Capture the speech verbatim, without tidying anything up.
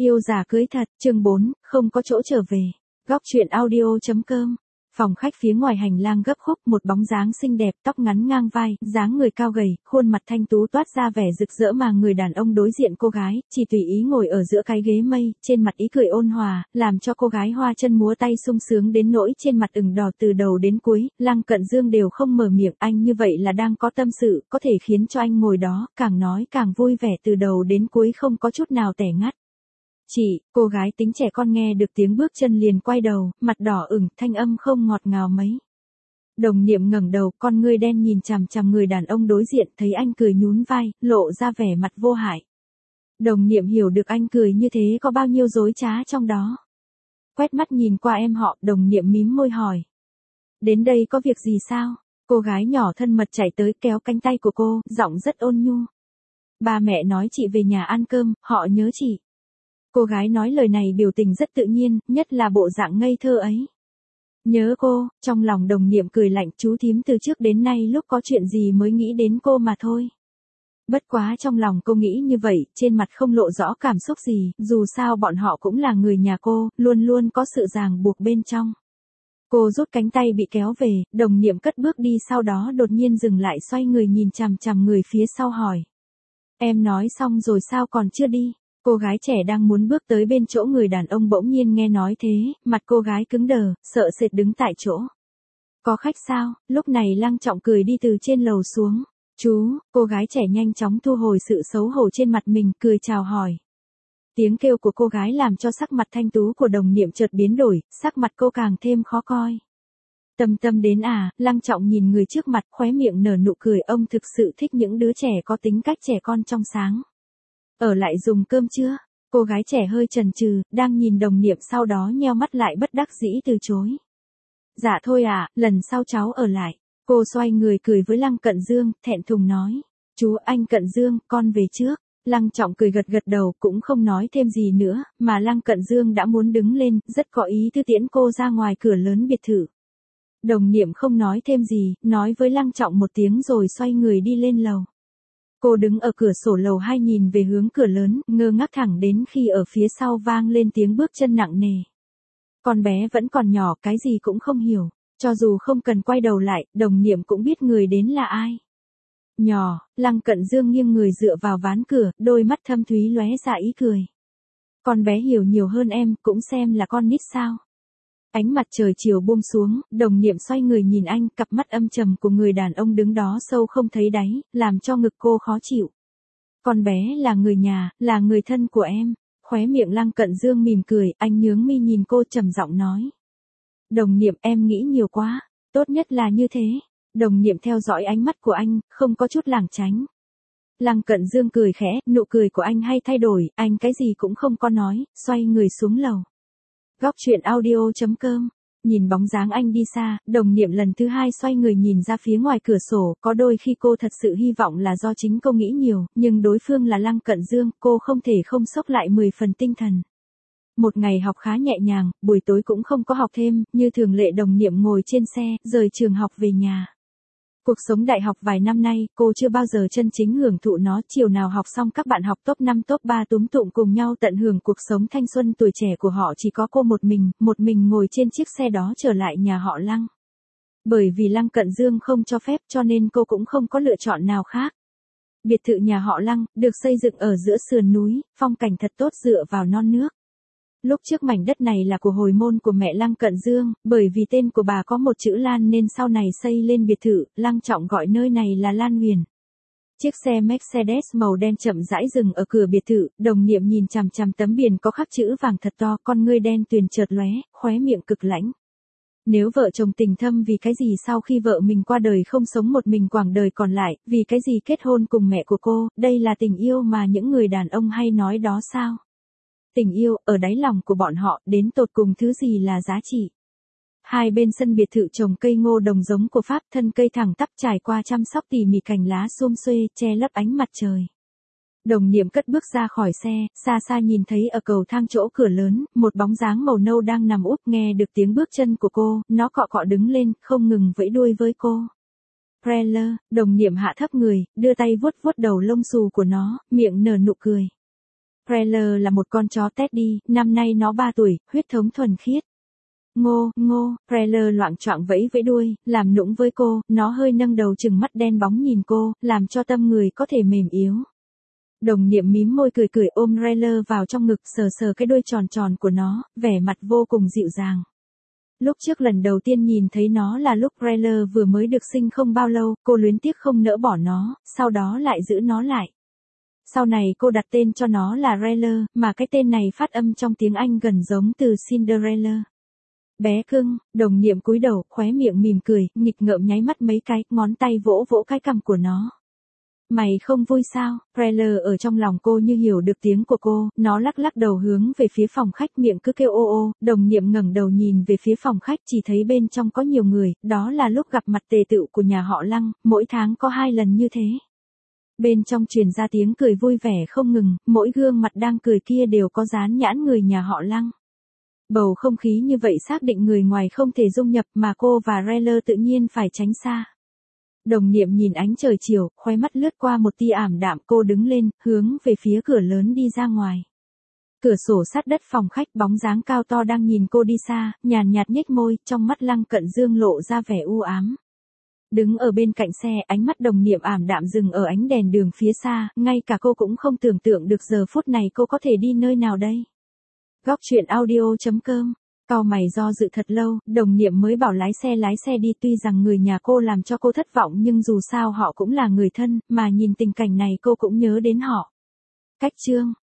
Yêu già cưới thật, chương bốn, không có chỗ trở về. Góc truyện audio chấm com. Phòng khách phía ngoài hành lang gấp khúc, một bóng dáng xinh đẹp, tóc ngắn ngang vai, dáng người cao gầy, khuôn mặt thanh tú toát ra vẻ rực rỡ mà người đàn ông đối diện cô gái, chỉ tùy ý ngồi ở giữa cái ghế mây, trên mặt ý cười ôn hòa, làm cho cô gái hoa chân múa tay sung sướng đến nỗi trên mặt ửng đỏ từ đầu đến cuối. Lăng Cận Dương đều không mở miệng, anh như vậy là đang có tâm sự, có thể khiến cho anh ngồi đó, càng nói càng vui vẻ từ đầu đến cuối không có chút nào tẻ ngắt. Chị, cô gái tính trẻ con nghe được tiếng bước chân liền quay đầu, mặt đỏ ửng, thanh âm không ngọt ngào mấy. Đồng Niệm ngẩng đầu, con ngươi đen nhìn chằm chằm người đàn ông đối diện, thấy anh cười nhún vai, lộ ra vẻ mặt vô hại. Đồng Niệm hiểu được anh cười như thế có bao nhiêu dối trá trong đó. Quét mắt nhìn qua em họ, Đồng Niệm mím môi hỏi. Đến đây có việc gì sao? Cô gái nhỏ thân mật chạy tới kéo cánh tay của cô, giọng rất ôn nhu. Ba mẹ nói chị về nhà ăn cơm, họ nhớ chị. Cô gái nói lời này biểu tình rất tự nhiên, nhất là bộ dạng ngây thơ ấy. Nhớ cô, trong lòng Đồng Niệm cười lạnh, chú thím từ trước đến nay lúc có chuyện gì mới nghĩ đến cô mà thôi. Bất quá trong lòng cô nghĩ như vậy, trên mặt không lộ rõ cảm xúc gì, dù sao bọn họ cũng là người nhà cô, luôn luôn có sự ràng buộc bên trong. Cô rút cánh tay bị kéo về, Đồng Niệm cất bước đi, sau đó đột nhiên dừng lại, xoay người nhìn chằm chằm người phía sau hỏi. Em nói xong rồi sao còn chưa đi? Cô gái trẻ đang muốn bước tới bên chỗ người đàn ông, bỗng nhiên nghe nói thế, mặt cô gái cứng đờ, sợ sệt đứng tại chỗ. Có khách sao? Lúc này Lăng Trọng cười đi từ trên lầu xuống. Chú, cô gái trẻ nhanh chóng thu hồi sự xấu hổ trên mặt mình, cười chào hỏi. Tiếng kêu của cô gái làm cho sắc mặt thanh tú của Đồng Niệm chợt biến đổi, sắc mặt cô càng thêm khó coi. Tâm tâm đến à? Lăng Trọng nhìn người trước mặt, khóe miệng nở nụ cười, ông thực sự thích những đứa trẻ có tính cách trẻ con trong sáng. Ở lại dùng cơm chưa? Cô gái trẻ hơi chần chừ, đang nhìn Đồng Niệm, sau đó nheo mắt lại bất đắc dĩ từ chối. Dạ thôi à, lần sau cháu ở lại. Cô xoay người cười với Lăng Cận Dương, thẹn thùng nói. Chú anh Cận Dương, con về trước. Lăng Trọng cười gật gật đầu, cũng không nói thêm gì nữa, mà Lăng Cận Dương đã muốn đứng lên, rất có ý tư tiễn cô ra ngoài cửa lớn biệt thự. Đồng Niệm không nói thêm gì, nói với Lăng Trọng một tiếng rồi xoay người đi lên lầu. Cô đứng ở cửa sổ lầu hai nhìn về hướng cửa lớn, ngơ ngác thẳng đến khi ở phía sau vang lên tiếng bước chân nặng nề. Con bé vẫn còn nhỏ, cái gì cũng không hiểu, cho dù không cần quay đầu lại, Đồng Niệm cũng biết người đến là ai. Nhỏ, Lăng Cận Dương nghiêng người dựa vào ván cửa, đôi mắt thâm thúy lóe ra ý cười. Con bé hiểu nhiều hơn em, cũng xem là con nít sao. Ánh mặt trời chiều buông xuống, Đồng Niệm xoay người nhìn anh, cặp mắt âm trầm của người đàn ông đứng đó sâu không thấy đáy, làm cho ngực cô khó chịu. Con bé là người nhà, là người thân của em. Khóe miệng Lăng Cận Dương mỉm cười, anh nhướng mi nhìn cô trầm giọng nói. Đồng Niệm, em nghĩ nhiều quá, tốt nhất là như thế. Đồng Niệm theo dõi ánh mắt của anh, không có chút lảng tránh. Lăng Cận Dương cười khẽ, nụ cười của anh hay thay đổi, anh cái gì cũng không có nói, xoay người xuống lầu. Góc truyện audio chấm com. Nhìn bóng dáng anh đi xa, Đồng Niệm lần thứ hai xoay người nhìn ra phía ngoài cửa sổ, có đôi khi cô thật sự hy vọng là do chính cô nghĩ nhiều, nhưng đối phương là Lăng Cận Dương, cô không thể không sốc lại mười phần tinh thần. Một ngày học khá nhẹ nhàng, buổi tối cũng không có học thêm, như thường lệ Đồng Niệm ngồi trên xe, rời trường học về nhà. Cuộc sống đại học vài năm nay, cô chưa bao giờ chân chính hưởng thụ nó, chiều nào học xong các bạn học top năm top ba túm tụm cùng nhau tận hưởng cuộc sống thanh xuân tuổi trẻ của họ, chỉ có cô một mình, một mình ngồi trên chiếc xe đó trở lại nhà họ Lăng. Bởi vì Lăng Cận Dương không cho phép cho nên cô cũng không có lựa chọn nào khác. Biệt thự nhà họ Lăng, được xây dựng ở giữa sườn núi, phong cảnh thật tốt dựa vào non nước. Lúc trước mảnh đất này là của hồi môn của mẹ Lăng Cận Dương, bởi vì tên của bà có một chữ Lan nên sau này xây lên biệt thự, Lăng Trọng gọi nơi này là Lan Huyền. Chiếc xe Mercedes màu đen chậm rãi dừng ở cửa biệt thự, Đồng Niệm nhìn chằm chằm tấm biển có khắc chữ vàng thật to, con ngươi đen tuyền chợt lóe, khóe miệng cực lãnh. Nếu vợ chồng tình thâm vì cái gì sau khi vợ mình qua đời không sống một mình quãng đời còn lại, vì cái gì kết hôn cùng mẹ của cô, đây là tình yêu mà những người đàn ông hay nói đó sao? Tình yêu, ở đáy lòng của bọn họ, đến tột cùng thứ gì là giá trị? Hai bên sân biệt thự trồng cây ngô đồng giống của Pháp, thân cây thẳng tắp trải qua chăm sóc tỉ mỉ, cành lá xum xuê, che lấp ánh mặt trời. Đồng Niệm cất bước ra khỏi xe, xa xa nhìn thấy ở cầu thang chỗ cửa lớn, một bóng dáng màu nâu đang nằm úp, nghe được tiếng bước chân của cô, nó cọ cọ đứng lên, không ngừng vẫy đuôi với cô. Preller, Đồng Niệm hạ thấp người, đưa tay vuốt vuốt đầu lông xù của nó, miệng nở nụ cười. Preller là một con chó Teddy, năm nay nó ba tuổi, huyết thống thuần khiết. Ngô, ngô, Preller loạng choạng vẫy vẫy đuôi, làm nũng với cô, nó hơi nâng đầu trừng mắt đen bóng nhìn cô, làm cho tâm người có thể mềm yếu. Đồng Niệm mím môi cười cười ôm Preller vào trong ngực sờ sờ cái đuôi tròn tròn của nó, vẻ mặt vô cùng dịu dàng. Lúc trước lần đầu tiên nhìn thấy nó là lúc Preller vừa mới được sinh không bao lâu, cô luyến tiếc không nỡ bỏ nó, sau đó lại giữ nó lại. Sau này cô đặt tên cho nó là Preller, mà cái tên này phát âm trong tiếng Anh gần giống từ Cinderella. Bé cưng, Đồng Niệm cúi đầu, khóe miệng mỉm cười, nghịch ngợm nháy mắt mấy cái, ngón tay vỗ vỗ cái cằm của nó. Mày không vui sao? Preller ở trong lòng cô như hiểu được tiếng của cô, nó lắc lắc đầu hướng về phía phòng khách miệng cứ kêu ô ô, Đồng Niệm ngẩng đầu nhìn về phía phòng khách chỉ thấy bên trong có nhiều người, đó là lúc gặp mặt tề tựu của nhà họ Lăng, mỗi tháng có hai lần như thế. Bên trong truyền ra tiếng cười vui vẻ không ngừng, mỗi gương mặt đang cười kia đều có dán nhãn người nhà họ Lăng. Bầu không khí như vậy xác định người ngoài không thể dung nhập mà cô và Preller tự nhiên phải tránh xa. Đồng Niệm nhìn ánh trời chiều, khóe mắt lướt qua một tia ảm đạm, cô đứng lên, hướng về phía cửa lớn đi ra ngoài. Cửa sổ sát đất phòng khách bóng dáng cao to đang nhìn cô đi xa, nhàn nhạt nhếch môi, trong mắt Lăng Cận Dương lộ ra vẻ u ám. Đứng ở bên cạnh xe, ánh mắt Đồng Niệm ảm đạm dừng ở ánh đèn đường phía xa, ngay cả cô cũng không tưởng tượng được giờ phút này cô có thể đi nơi nào đây. Góc truyện audio chấm com. Cau mày do dự thật lâu, Đồng Niệm mới bảo lái xe lái xe đi, tuy rằng người nhà cô làm cho cô thất vọng nhưng dù sao họ cũng là người thân, mà nhìn tình cảnh này cô cũng nhớ đến họ. Cách chương